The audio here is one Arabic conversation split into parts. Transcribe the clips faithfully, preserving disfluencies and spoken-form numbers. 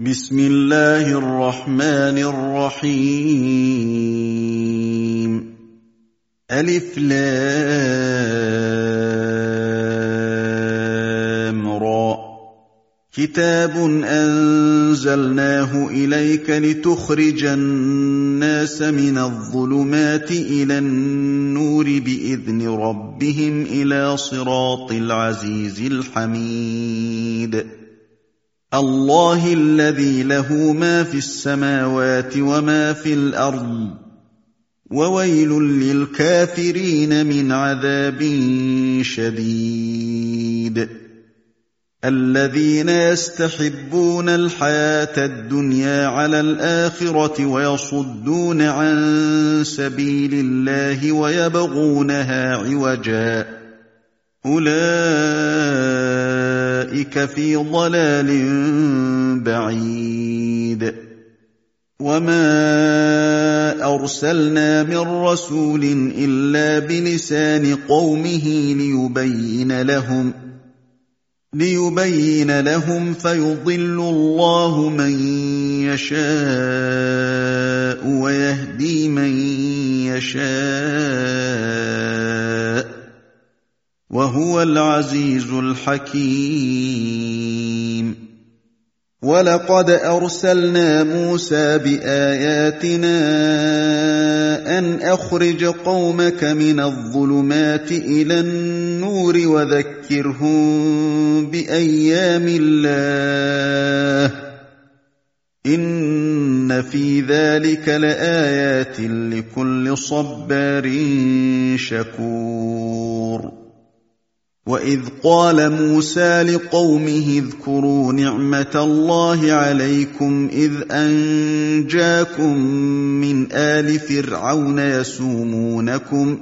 بسم الله الرحمن الرحيم ألف لام را كتاب أنزلناه إليك لتخرج الناس من الظلمات إلى النور بإذن ربهم إلى صراط العزيز الحميد الله الذي له ما في السماوات وما في الأرض وويل للكافرين من عذاب شديد الذين يستحبون الحياة الدنيا على الآخرة ويصدون عن سبيل الله ويبغونها عوجا أولئك في ضلال بعيد وما أرسلنا من رسول إلا بلسان قومه ليبين لهم ليبين لهم فيضل الله من يشاء ويهدي من يشاء وهو العزيز الحكيم ولقد أرسلنا موسى بآياتنا أن أخرج قومك من الظلمات إلى النور وذكرهم بأيام الله إن في ذلك لآيات لكل صبار شكور وإذ قال موسى لقومه اذكروا نعمة الله عليكم إذ أنجاكم من آل فرعون يسومونكم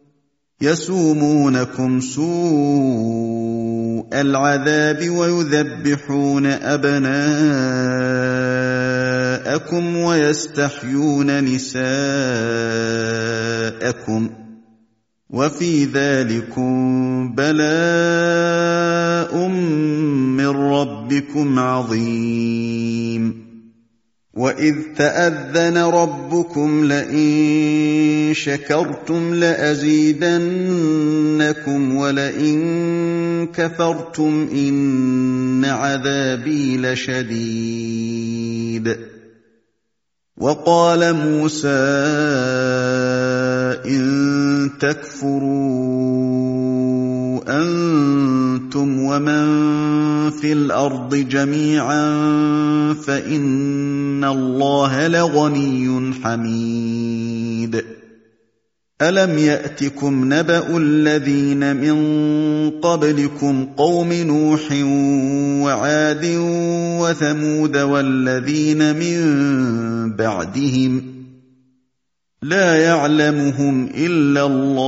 يسومونكم سوء العذاب ويذبحون أبناءكم ويستحيون نساءكم وفي ذلكم بلاء من ربكم عظيم وإذ تأذن ربكم لئن شكرتم لأزيدنكم ولئن كفرتم إن عذابي لشديد وقال موسى إن تكفروا أنتم ومن في الأرض جميعا فإن الله لغني حميد ألم يأتكم نبأ الذين من قبلكم قوم نوح وعاد وثمود والذين من بعدهم لا يعلمهم إلا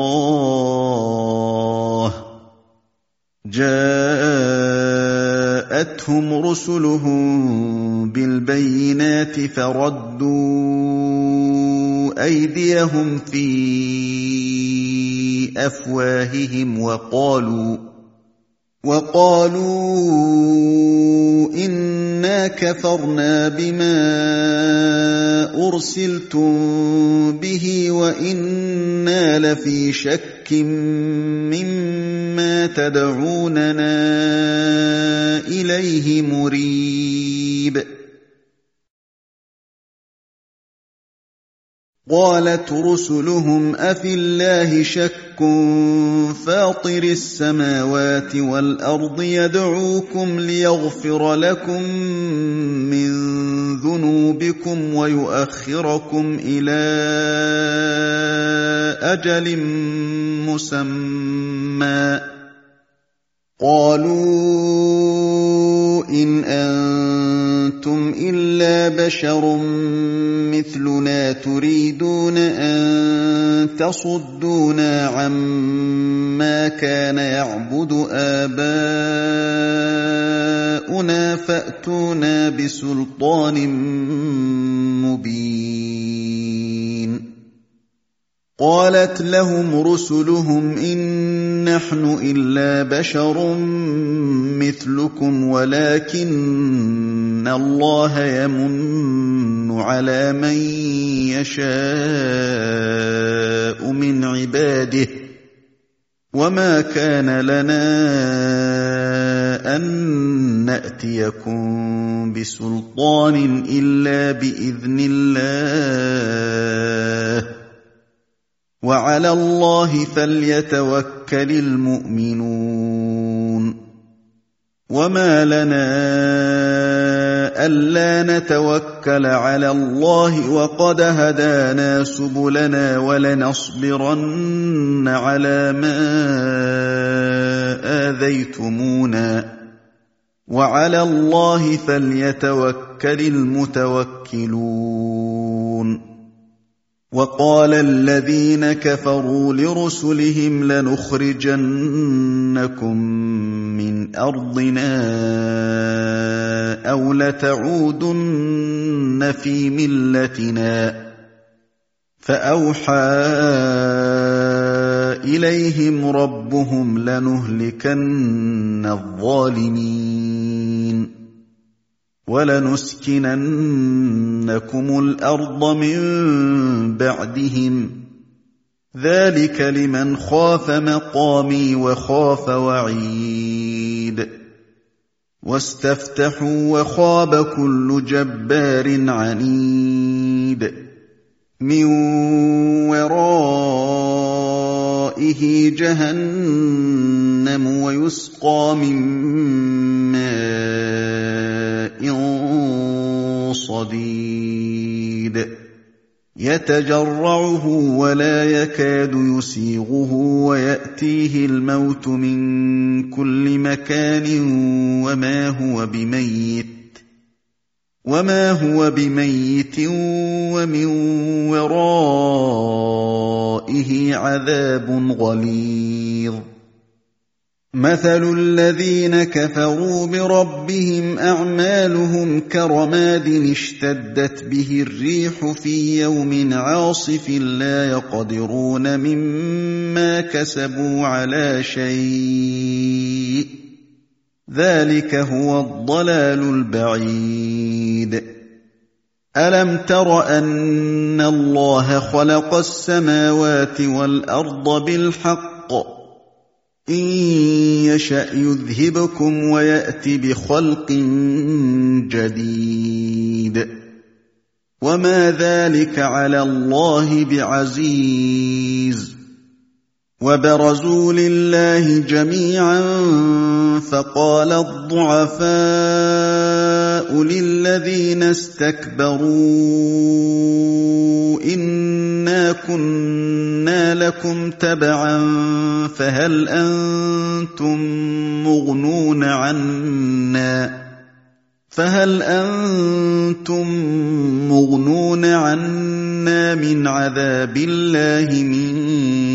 الله جاءتهم رسلهم بالبينات فردوا أيديهم في أفواههم وقالوا وقالوا إنا كفرنا بما أرسلتم به وإنا لفي شك مما تدعوننا إليه مريب قالت رسلهم أفي الله شك فاطر السماوات والأرض يدعوكم ليغفر لكم من ذنوبكم ويؤخركم إلى أجل مسمى قالوا إن أنتم إلا بشر مثلنا تريدون أن تصدونا عما كان يعبد آباؤنا فأتونا بسلطان مبين قالت لهم رسلهم إن نحن إلا بشر مثلكم ولكن الله يمن على من يشاء من عباده وما كان لنا أن نأتيكم بسلطان إلا بإذن الله وعلى الله فليتوكل المؤمنون وما لنا ألا نتوكل على الله وقد هدانا سبلنا ولنصبرن على ما آذيتمونا وعلى الله فليتوكل المتوكلون وقال الذين كفروا لرسلهم لنخرجنكم من أرضنا أو لتعودن في ملتنا فأوحى إليهم ربهم لنهلكن الظالمين ولنسكننكم الأرض من بعدهم ذلك لمن خاف مقامي وخاف وعيد واستفتحوا وخاب كل جبار عنيد من ورائه جهنم ويسقى من ماء صديد يتجرعه ولا يكاد يسيغه ويأتيه الموت من كل مكان وما هو بميت وما هو بميت ومن ورائه عذاب غليظ مثل الذين كفروا بربهم أعمالهم كرماد اشتدت به الريح في يوم عاصف لا يقدرون مما كسبوا على شيء ذلك هو الضلال البعيد ألم تر أن الله خلق السماوات والأرض بالحق إن يشأ يذهبكم ويأت بخلق جديد وما ذلك على الله بعزيز وبرزوا لله جميعا فقال الضعفاء للذين استكبروا إنا كنا لكم تبعا فهل أنتم مغنون عنا فهل أنتم مغنون عنا من عذاب الله من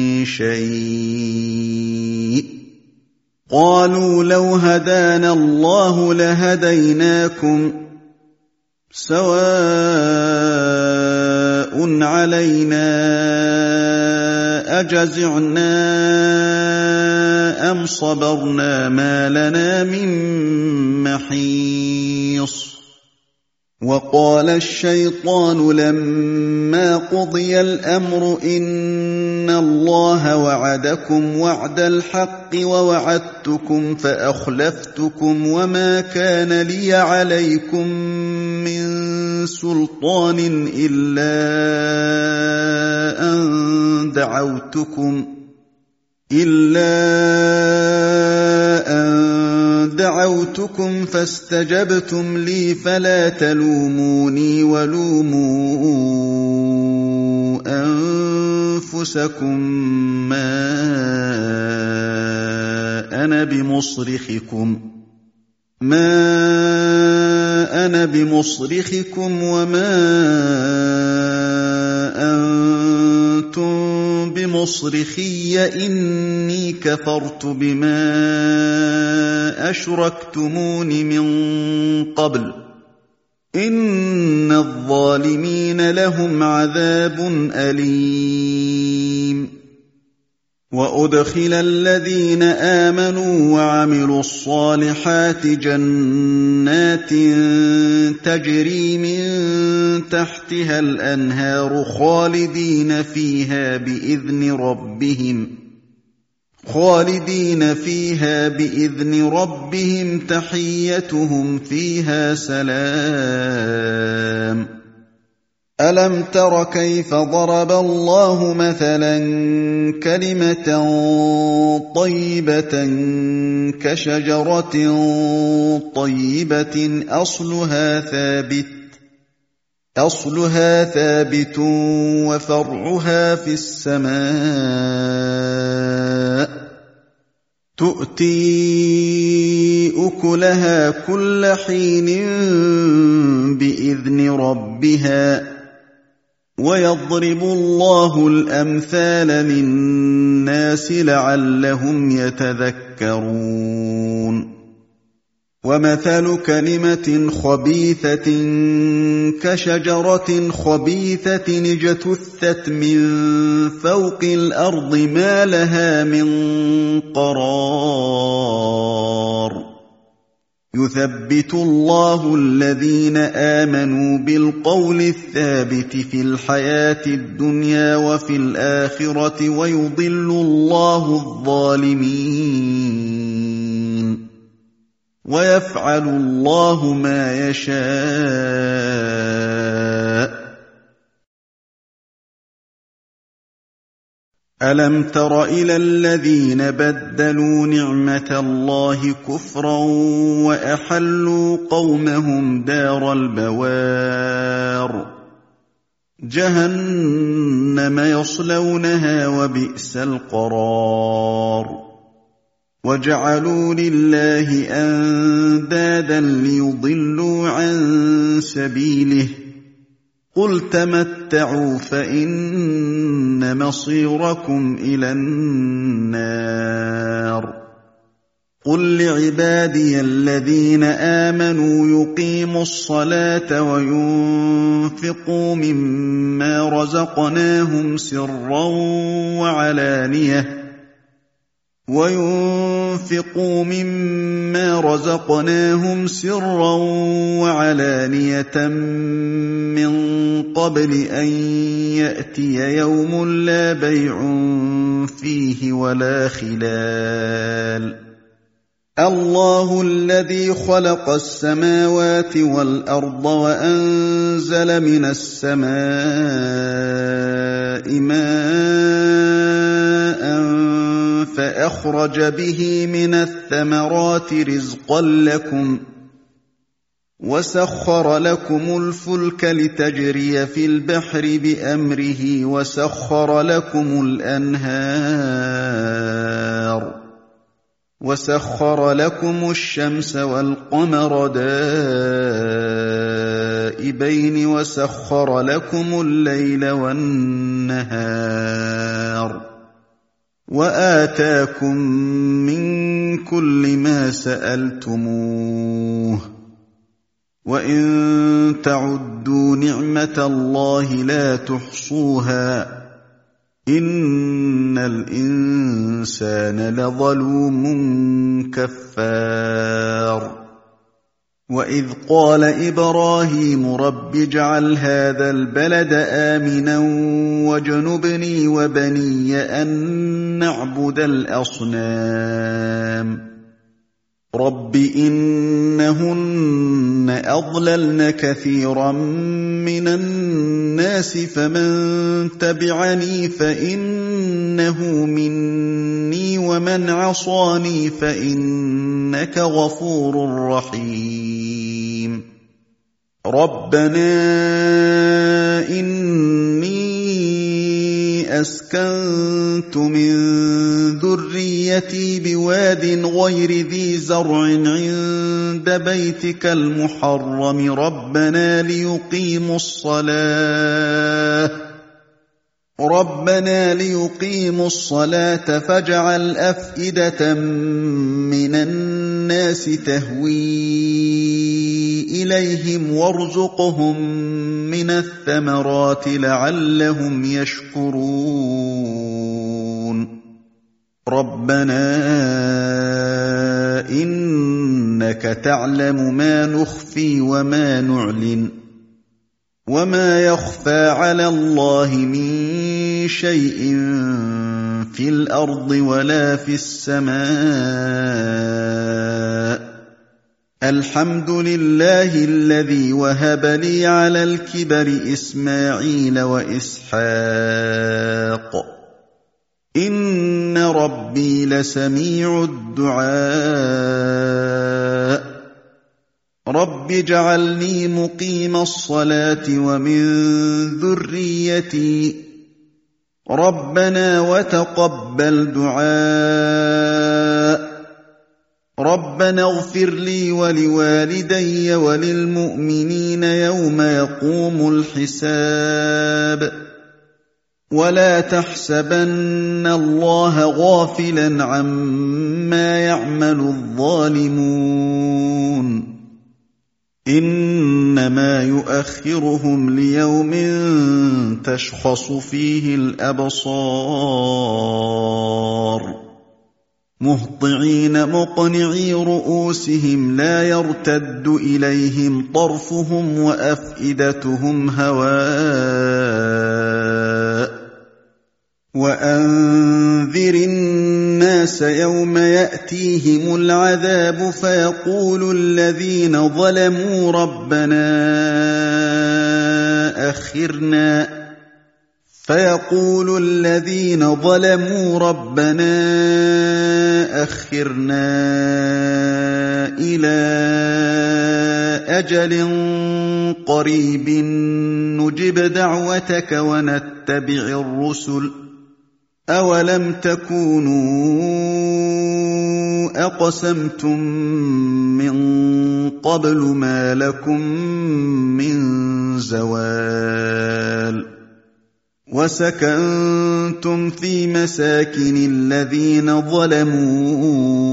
شيء قالوا لو هدانا الله لهديناكم سواء علينا أجزعنا أم صبرنا ما لنا من محيص وقال الشيطان لما قضي الأمر إن الله وعدكم وعد الحق ووعدتكم فأخلفتكم وما كان لي عليكم من سلطان إلا أن دعوتكم إلا أن دعوتكم فاستجبتم لي فلا تلوموني ولوموا أنفسكم ما أنا بمصرخكم ما أنا بمصرخكم وما أنتم بمصرخي إني كفرت بما أشركتمون من قبل إن الظالمين لهم عذاب أليم وَأُدْخِلَ الَّذِينَ آمَنُوا وَعَمِلُوا الصَّالِحَاتِ جَنَّاتٍ تَجْرِي مِن تَحْتِهَا الْأَنْهَارُ خَالِدِينَ فِيهَا بِإِذْنِ رَبِّهِمْ خالدين فيها بإذن ربهم تحيتهم فيها سلام. ألم تر كيف ضرب الله مثلا كلمة طيبة كشجرة طيبة أصلها ثابت أصلها ثابت وفرعها في السماء تؤتي أكلها كل حين بإذن ربها ويضرب الله الأمثال للناس لعلهم يتذكرون. ومثل كلمة خبيثة كشجرة خبيثة اجتثت من فوق الأرض ما لها من قرار. يثبت الله الذين آمنوا بالقول الثابت في الحياة الدنيا وفي الآخرة ويضل الله الظالمين ويفعل الله ما يشاء. ألم تر إلى الذين بدلوا نعمة الله كفرا وأحلوا قومهم دار البوار جهنم يصلونها وبئس القرار. وجعلوا لله أندادا ليضلوا عن سبيله قل تمتعوا فإن مصيركم إلى النار. قل لعبادي الذين آمنوا يقيموا الصلاة وينفقوا مما رزقناهم سرا وعلانية وينفقوا مما رزقناهم سرا وعلانية من قبل أن يأتي يوم لا بيع فيه ولا خلال. الله الذي خلق السماوات والأرض وأنزل من السماء ماء فأخرج به من الثمرات رزقا لكم وسخر لكم الفلك لتجري في البحر بأمره وسخر لكم الأنهار وسخر لكم الشمس والقمر دائبين وسخر لكم الليل والنهار وآتاكم من كل ما سألتموه وإن تعدوا نعمة الله لا تحصوها إن الإنسان لظلوم كفار. وإذ قال إبراهيم رب اجعل هذا البلد آمنا واجنبني وبني أن نعبد الأصنام رب إنهن أضللن كثيرا من الناس فمن تبعني فإنه مني ومن عصاني فإنك غفور رحيم. ربنا إني أسكنت من ذريتي بواد غير ذي زرع عند بيتك المحرم ربنا ليقيموا الصلاة ربنا ليقيموا الصلاة فاجعل أفئدة من الناس تهوي إليهم وارزقهم من الثمرات لعلهم يشكرون. رَبَّنَا إِنَّكَ تَعْلَمُ مَا نُخْفِي وَمَا نُعْلِنُ وَمَا يَخْفَىٰ عَلَى اللَّهِ مِن شَيْءٍ فِي الْأَرْضِ وَلَا فِي السَّمَاءِ الْحَمْدُ لِلَّهِ الَّذِي وَهَبَ لِي عَلَى الْكِبَرِ إِسْمَاعِيلَ وَإِسْحَاقَ إِنَّ رَبِّي لَسَمِيعُ الدُّعَاءِ رَبِّ اجْعَلْنِي مُقِيمَ الصَّلَاةِ وَمِن ذُرِّيَّتِي رَبَّنَا وَتَقَبَّلْ دُعَاءِ رَبَّنَا اغْفِرْ لِي وَلِوَالِدَيَّ وَلِلْمُؤْمِنِينَ يَوْمَ يَقُومُ الْحِسَابُ وَلَا تَحْسَبَنَّ اللَّهَ غَافِلًا عَمَّا يَعْمَلُ الظَّالِمُونَ إِنَّمَا يُؤَخِّرُهُمْ لِيَوْمٍ تَشْخَصُ فِيهِ الْأَبْصَارُ مُهْطِعِينَ مُقْنِعِي رُءُوسِهِمْ لَا يَرْتَدُّ إِلَيْهِمْ طَرْفُهُمْ وَأَفْئِدَتُهُمْ هَوَاءٌ وَأَنذِرِ النَّاسَ يَوْمَ يَأْتِيهِمُ الْعَذَابُ فَيَقُولُ الَّذِينَ ظَلَمُوا رَبَّنَا أَخِّرْنَا فَيَقُولُ الَّذِينَ ظَلَمُوا رَبَّنَا أَخِّرْنَا إِلَىٰ أَجَلٍ قَرِيبٍ نُّجِبْ دَعْوَتَكَ وَنَتَّبِعِ الرُّسُلَ أَوَلَمْ تَكُونُوا أَقْسَمْتُم مِّن قَبْلُ مَا لَكُم مِّن زَوَالٍ وَسَكَنتُمْ فِي مَسَاكِنِ الَّذِينَ ظَلَمُوا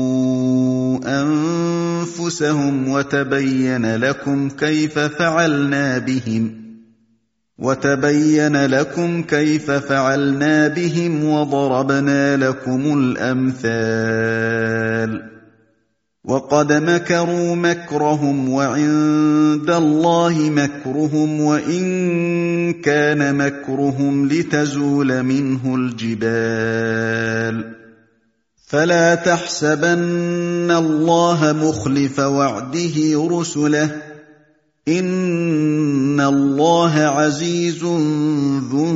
أَنفُسَهُمْ وَتَبَيَّنَ لَكُمْ كَيْفَ فَعَلْنَا بِهِمْ وَتَبَيَّنَ لَكُمْ كَيْفَ فَعَلْنَا بِهِمْ وَضَرَبْنَا لَكُمُ الْأَمْثَالَ وَقَدْ مَكَرُوا مَكْرَهُمْ وَعِندَ اللَّهِ مَكْرُهُمْ وَإِن كَانَ مَكْرُهُمْ لِتَزُولَ مِنْهُ الْجِبَالُ فَلَا تَحْسَبَنَّ اللَّهَ مُخْلِفَ وَعْدِهِ رُسُلَهُ إِنَّ اللَّهَ عَزِيزٌ ذُو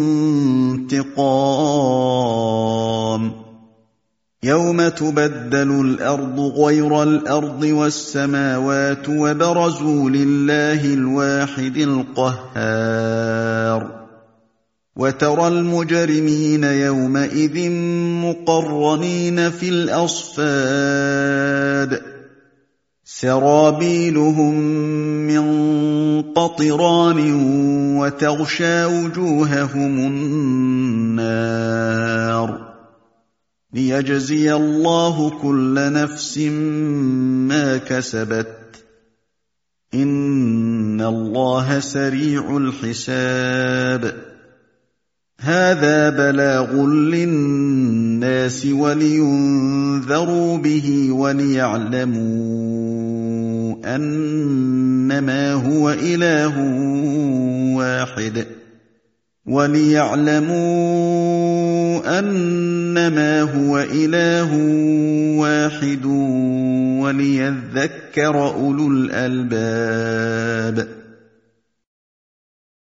انتِقَامٍ يَوْمَ تُبَدَّلُ الْأَرْضُ غَيْرَ الْأَرْضِ وَالسَّمَاوَاتُ وَبَرَزُوا لِلَّهِ الْوَاحِدِ الْقَهَّارِ وَتَرَى الْمُجْرِمِينَ يَوْمَئِذٍ مُّقَرَّنِينَ فِي الْأَصْفَادِ سَرَابِيلُهُم مِّن قَطِرَانٍ وَتَغْشَىٰ وُجُوهَهُمُ النَّارُ لِيَجْزِيَ اللَّهُ كُلَّ نَفْسٍ مَّا كَسَبَتْ إِنَّ اللَّهَ سَرِيعُ الْحِسَابِ هَٰذَا بَلَاغٌ لِّلنَّاسِ وَلِيُنذَرُوا بِهِ وَلِيَعْلَمُوا أَنَّمَا هُوَ إِلَٰهٌ وَاحِدٌ وَلِيَعْلَمُوا أَنَّمَا هُوَ إِلَٰهٌ وَاحِدٌ وَلِيَذَّكَّرَ أُولُو الْأَلْبَابِ